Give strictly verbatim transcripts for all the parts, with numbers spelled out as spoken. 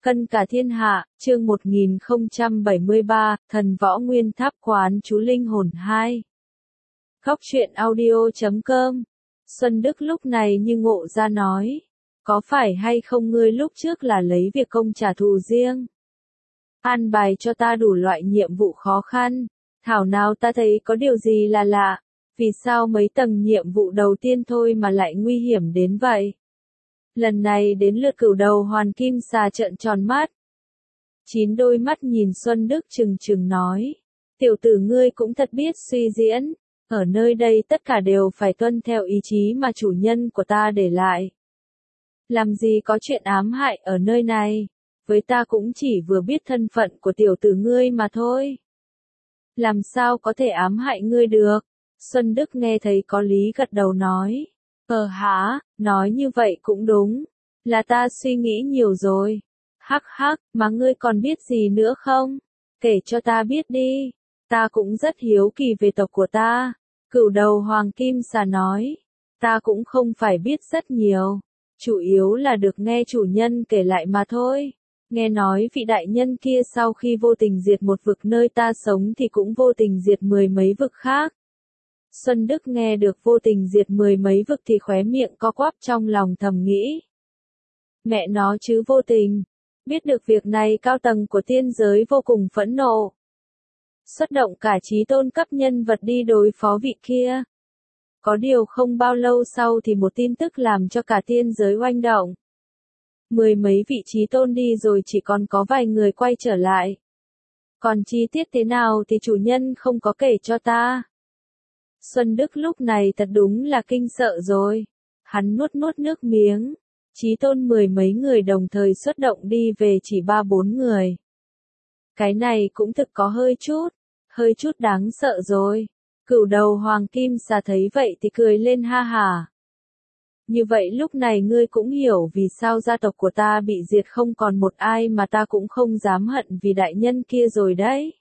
Cân cả thiên hạ, chương một nghìn không trăm bảy mươi ba, Thần Võ Nguyên Tháp Quán Chú Linh Hồn hai. Góc truyện audio chấm com. Xuân Đức lúc này như ngộ ra nói, có phải hay không ngươi lúc trước là lấy việc công trả thù riêng? An bài cho ta đủ loại nhiệm vụ khó khăn, thảo nào ta thấy có điều gì là lạ, vì sao mấy tầng nhiệm vụ đầu tiên thôi mà lại nguy hiểm đến vậy? Lần này đến lượt Cửu Đầu Hoàn Kim Xà trợn tròn mắt. Chín đôi mắt nhìn Xuân Đức trừng trừng nói, tiểu tử ngươi cũng thật biết suy diễn, ở nơi đây tất cả đều phải tuân theo ý chí mà chủ nhân của ta để lại. Làm gì có chuyện ám hại ở nơi này, với ta cũng chỉ vừa biết thân phận của tiểu tử ngươi mà thôi. Làm sao có thể ám hại ngươi được? Xuân Đức nghe thấy có lý gật đầu nói. Ờ hả, nói như vậy cũng đúng, là ta suy nghĩ nhiều rồi. Hắc hắc, mà ngươi còn biết gì nữa không? Kể cho ta biết đi, ta cũng rất hiếu kỳ về tộc của ta. Cửu Đầu Hoàng Kim Xà nói, ta cũng không phải biết rất nhiều, chủ yếu là được nghe chủ nhân kể lại mà thôi. Nghe nói vị đại nhân kia sau khi vô tình diệt một vực nơi ta sống thì cũng vô tình diệt mười mấy vực khác. Xuân Đức nghe được vô tình diệt mười mấy vực thì khóe miệng co quắp trong lòng thầm nghĩ. Mẹ nó chứ vô tình. Biết được việc này cao tầng của tiên giới vô cùng phẫn nộ. Xuất động cả chí tôn cấp nhân vật đi đối phó vị kia. Có điều không bao lâu sau thì một tin tức làm cho cả tiên giới oanh động. Mười mấy vị chí tôn đi rồi chỉ còn có vài người quay trở lại. Còn chi tiết thế nào thì chủ nhân không có kể cho ta. Xuân Đức lúc này thật đúng là kinh sợ rồi. Hắn nuốt nuốt nước miếng. Chí tôn mười mấy người đồng thời xuất động đi về chỉ ba bốn người. Cái này cũng thực có hơi chút, hơi chút đáng sợ rồi. Cửu Đầu Hoàng Kim Xà thấy vậy thì cười lên ha hả. Như vậy lúc này ngươi cũng hiểu vì sao gia tộc của ta bị diệt không còn một ai mà ta cũng không dám hận vì đại nhân kia rồi đấy.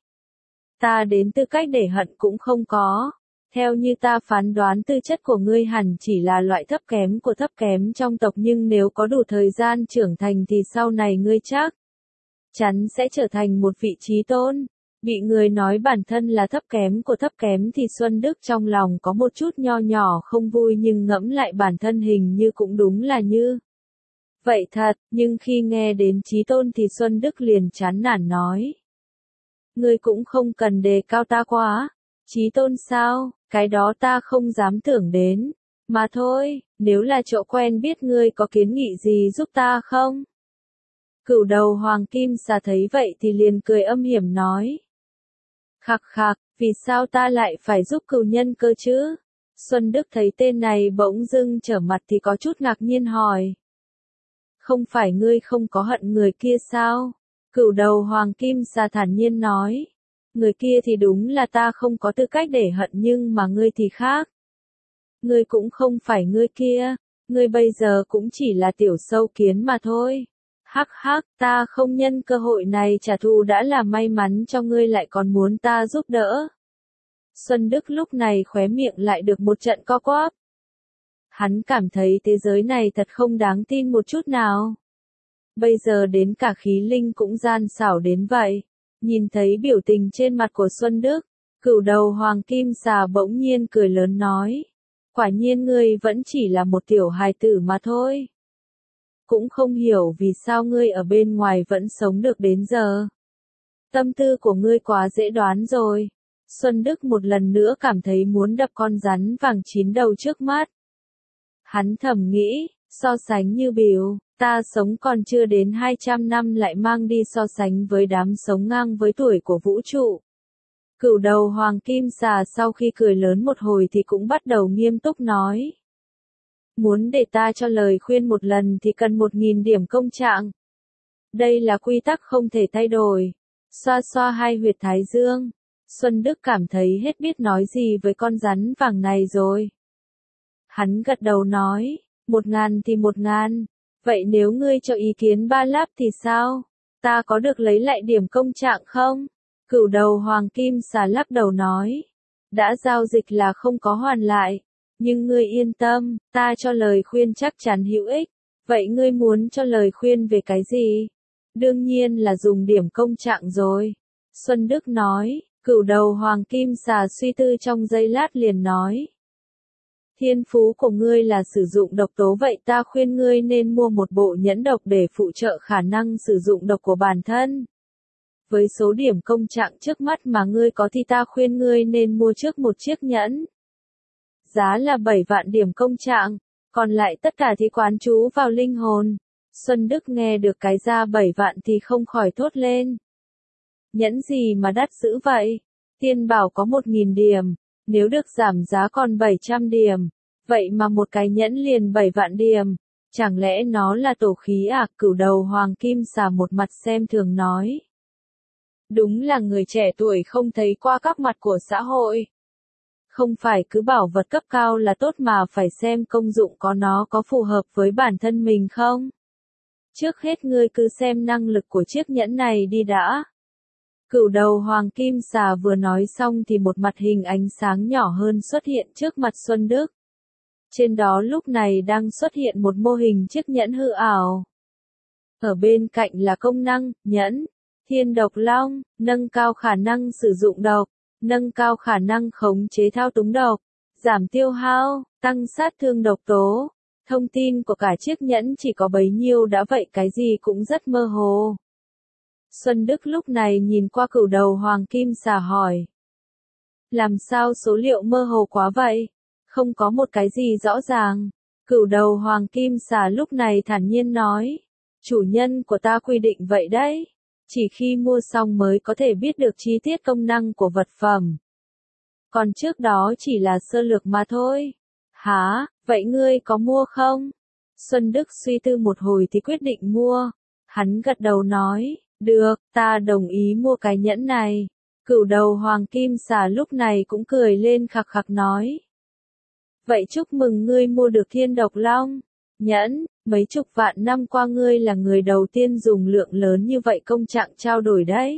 Ta đến tư cách để hận cũng không có. Theo như ta phán đoán tư chất của ngươi hẳn chỉ là loại thấp kém của thấp kém trong tộc, nhưng nếu có đủ thời gian trưởng thành thì sau này ngươi chắc chắn sẽ trở thành một vị chí tôn. Bị người nói bản thân là thấp kém của thấp kém thì Xuân Đức trong lòng có một chút nho nhỏ không vui, nhưng ngẫm lại bản thân hình như cũng đúng là như vậy thật, nhưng khi nghe đến chí tôn thì Xuân Đức liền chán nản nói. Ngươi cũng không cần đề cao ta quá. Chí tôn sao, cái đó ta không dám tưởng đến. Mà thôi, nếu là chỗ quen biết ngươi có kiến nghị gì giúp ta không? Cửu Đầu Hoàng Kim Xà thấy vậy thì liền cười âm hiểm nói. Khặc khặc, vì sao ta lại phải giúp cửu nhân cơ chứ? Xuân Đức thấy tên này bỗng dưng trở mặt thì có chút ngạc nhiên hỏi. Không phải ngươi không có hận người kia sao? Cửu Đầu Hoàng Kim Xà thản nhiên nói. Người kia thì đúng là ta không có tư cách để hận, nhưng mà ngươi thì khác. Ngươi cũng không phải ngươi kia, ngươi bây giờ cũng chỉ là tiểu sâu kiến mà thôi. Hắc hắc, ta không nhân cơ hội này trả thù đã là may mắn cho ngươi, lại còn muốn ta giúp đỡ. Xuân Đức lúc này khóe miệng lại được một trận co quắp. Hắn cảm thấy thế giới này thật không đáng tin một chút nào. Bây giờ đến cả khí linh cũng gian xảo đến vậy. Nhìn thấy biểu tình trên mặt của Xuân Đức, Cửu Đầu Hoàng Kim Xà bỗng nhiên cười lớn nói. Quả nhiên ngươi vẫn chỉ là một tiểu hài tử mà thôi. Cũng không hiểu vì sao ngươi ở bên ngoài vẫn sống được đến giờ. Tâm tư của ngươi quá dễ đoán rồi. Xuân Đức một lần nữa cảm thấy muốn đập con rắn vàng chín đầu trước mắt. Hắn thầm nghĩ, so sánh như biểu. Ta sống còn chưa đến hai trăm năm lại mang đi so sánh với đám sống ngang với tuổi của vũ trụ. Cửu Đầu Hoàng Kim Xà sau khi cười lớn một hồi thì cũng bắt đầu nghiêm túc nói. Muốn để ta cho lời khuyên một lần thì cần một nghìn điểm công trạng. Đây là quy tắc không thể thay đổi. Xoa xoa hai huyệt thái dương. Xuân Đức cảm thấy hết biết nói gì với con rắn vàng này rồi. Hắn gật đầu nói, một ngàn thì một ngàn. Vậy nếu ngươi cho ý kiến ba láp thì sao? Ta có được lấy lại điểm công trạng không? Cửu Đầu Hoàng Kim Xà lắc đầu nói. Đã giao dịch là không có hoàn lại. Nhưng ngươi yên tâm, ta cho lời khuyên chắc chắn hữu ích. Vậy ngươi muốn cho lời khuyên về cái gì? Đương nhiên là dùng điểm công trạng rồi. Xuân Đức nói, cửu đầu hoàng kim xà suy tư trong giây lát liền nói. Thiên phú của ngươi là sử dụng độc tố vậy ta khuyên ngươi nên mua một bộ nhẫn độc để phụ trợ khả năng sử dụng độc của bản thân. Với số điểm công trạng trước mắt mà ngươi có thì ta khuyên ngươi nên mua trước một chiếc nhẫn. Giá là bảy vạn điểm công trạng, còn lại tất cả thì quán chú vào linh hồn. Xuân Đức nghe được cái giá bảy vạn thì không khỏi thốt lên. Nhẫn gì mà đắt dữ vậy? Tiên bảo có một nghìn điểm, nếu được giảm giá còn bảy trăm điểm, vậy mà một cái nhẫn liền bảy vạn điểm, chẳng lẽ nó là tổ khí à? Cửu đầu hoàng kim xà một mặt xem thường nói. Đúng là người trẻ tuổi không thấy qua các mặt của xã hội. Không phải cứ bảo vật cấp cao là tốt mà phải xem công dụng có nó có phù hợp với bản thân mình không? Trước hết ngươi cứ xem năng lực của chiếc nhẫn này đi đã. Cửu đầu hoàng kim xà vừa nói xong thì một mặt hình ánh sáng nhỏ hơn xuất hiện trước mặt Xuân Đức. Trên đó lúc này đang xuất hiện một mô hình chiếc nhẫn hư ảo. Ở bên cạnh là công năng, nhẫn, thiên độc long, nâng cao khả năng sử dụng độc, nâng cao khả năng khống chế thao túng độc, giảm tiêu hao, tăng sát thương độc tố. Thông tin của cả chiếc nhẫn chỉ có bấy nhiêu đã vậy cái gì cũng rất mơ hồ. Xuân Đức lúc này nhìn qua cửu đầu hoàng kim xà hỏi. Làm sao số liệu mơ hồ quá vậy? Không có một cái gì rõ ràng. Cửu đầu hoàng kim xà lúc này thản nhiên nói. Chủ nhân của ta quy định vậy đấy. Chỉ khi mua xong mới có thể biết được chi tiết công năng của vật phẩm. Còn trước đó chỉ là sơ lược mà thôi. Hả, vậy ngươi có mua không? Xuân Đức suy tư một hồi thì quyết định mua. Hắn gật đầu nói. Được, ta đồng ý mua cái nhẫn này. Cửu đầu hoàng kim xà lúc này cũng cười lên khặc khặc nói. Vậy chúc mừng ngươi mua được thiên độc long. Nhẫn, mấy chục vạn năm qua ngươi là người đầu tiên dùng lượng lớn như vậy công trạng trao đổi đấy.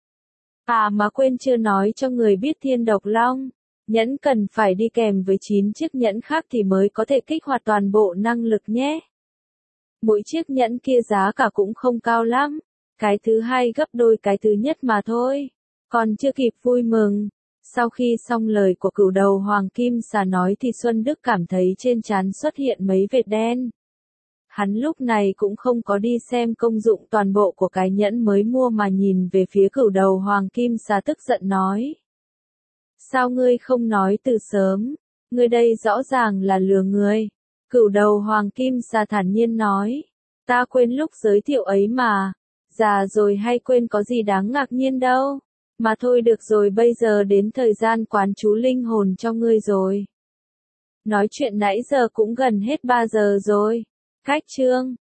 À mà quên chưa nói cho người biết thiên độc long. Nhẫn cần phải đi kèm với chín chiếc nhẫn khác thì mới có thể kích hoạt toàn bộ năng lực nhé. Mỗi chiếc nhẫn kia giá cả cũng không cao lắm. Cái thứ hai gấp đôi cái thứ nhất mà thôi. Còn chưa kịp vui mừng. Sau khi xong lời của cửu đầu hoàng kim xà nói thì Xuân Đức cảm thấy trên trán xuất hiện mấy vệt đen. Hắn lúc này cũng không có đi xem công dụng toàn bộ của cái nhẫn mới mua mà nhìn về phía cửu đầu hoàng kim xà tức giận nói. Sao ngươi không nói từ sớm? Ngươi đây rõ ràng là lừa người. Cửu đầu hoàng kim xà thản nhiên nói. Ta quên lúc giới thiệu ấy mà. Già rồi hay quên có gì đáng ngạc nhiên đâu. Mà thôi được rồi bây giờ đến thời gian quán chú linh hồn cho ngươi rồi. Nói chuyện nãy giờ cũng gần hết ba giờ rồi. Cách chương.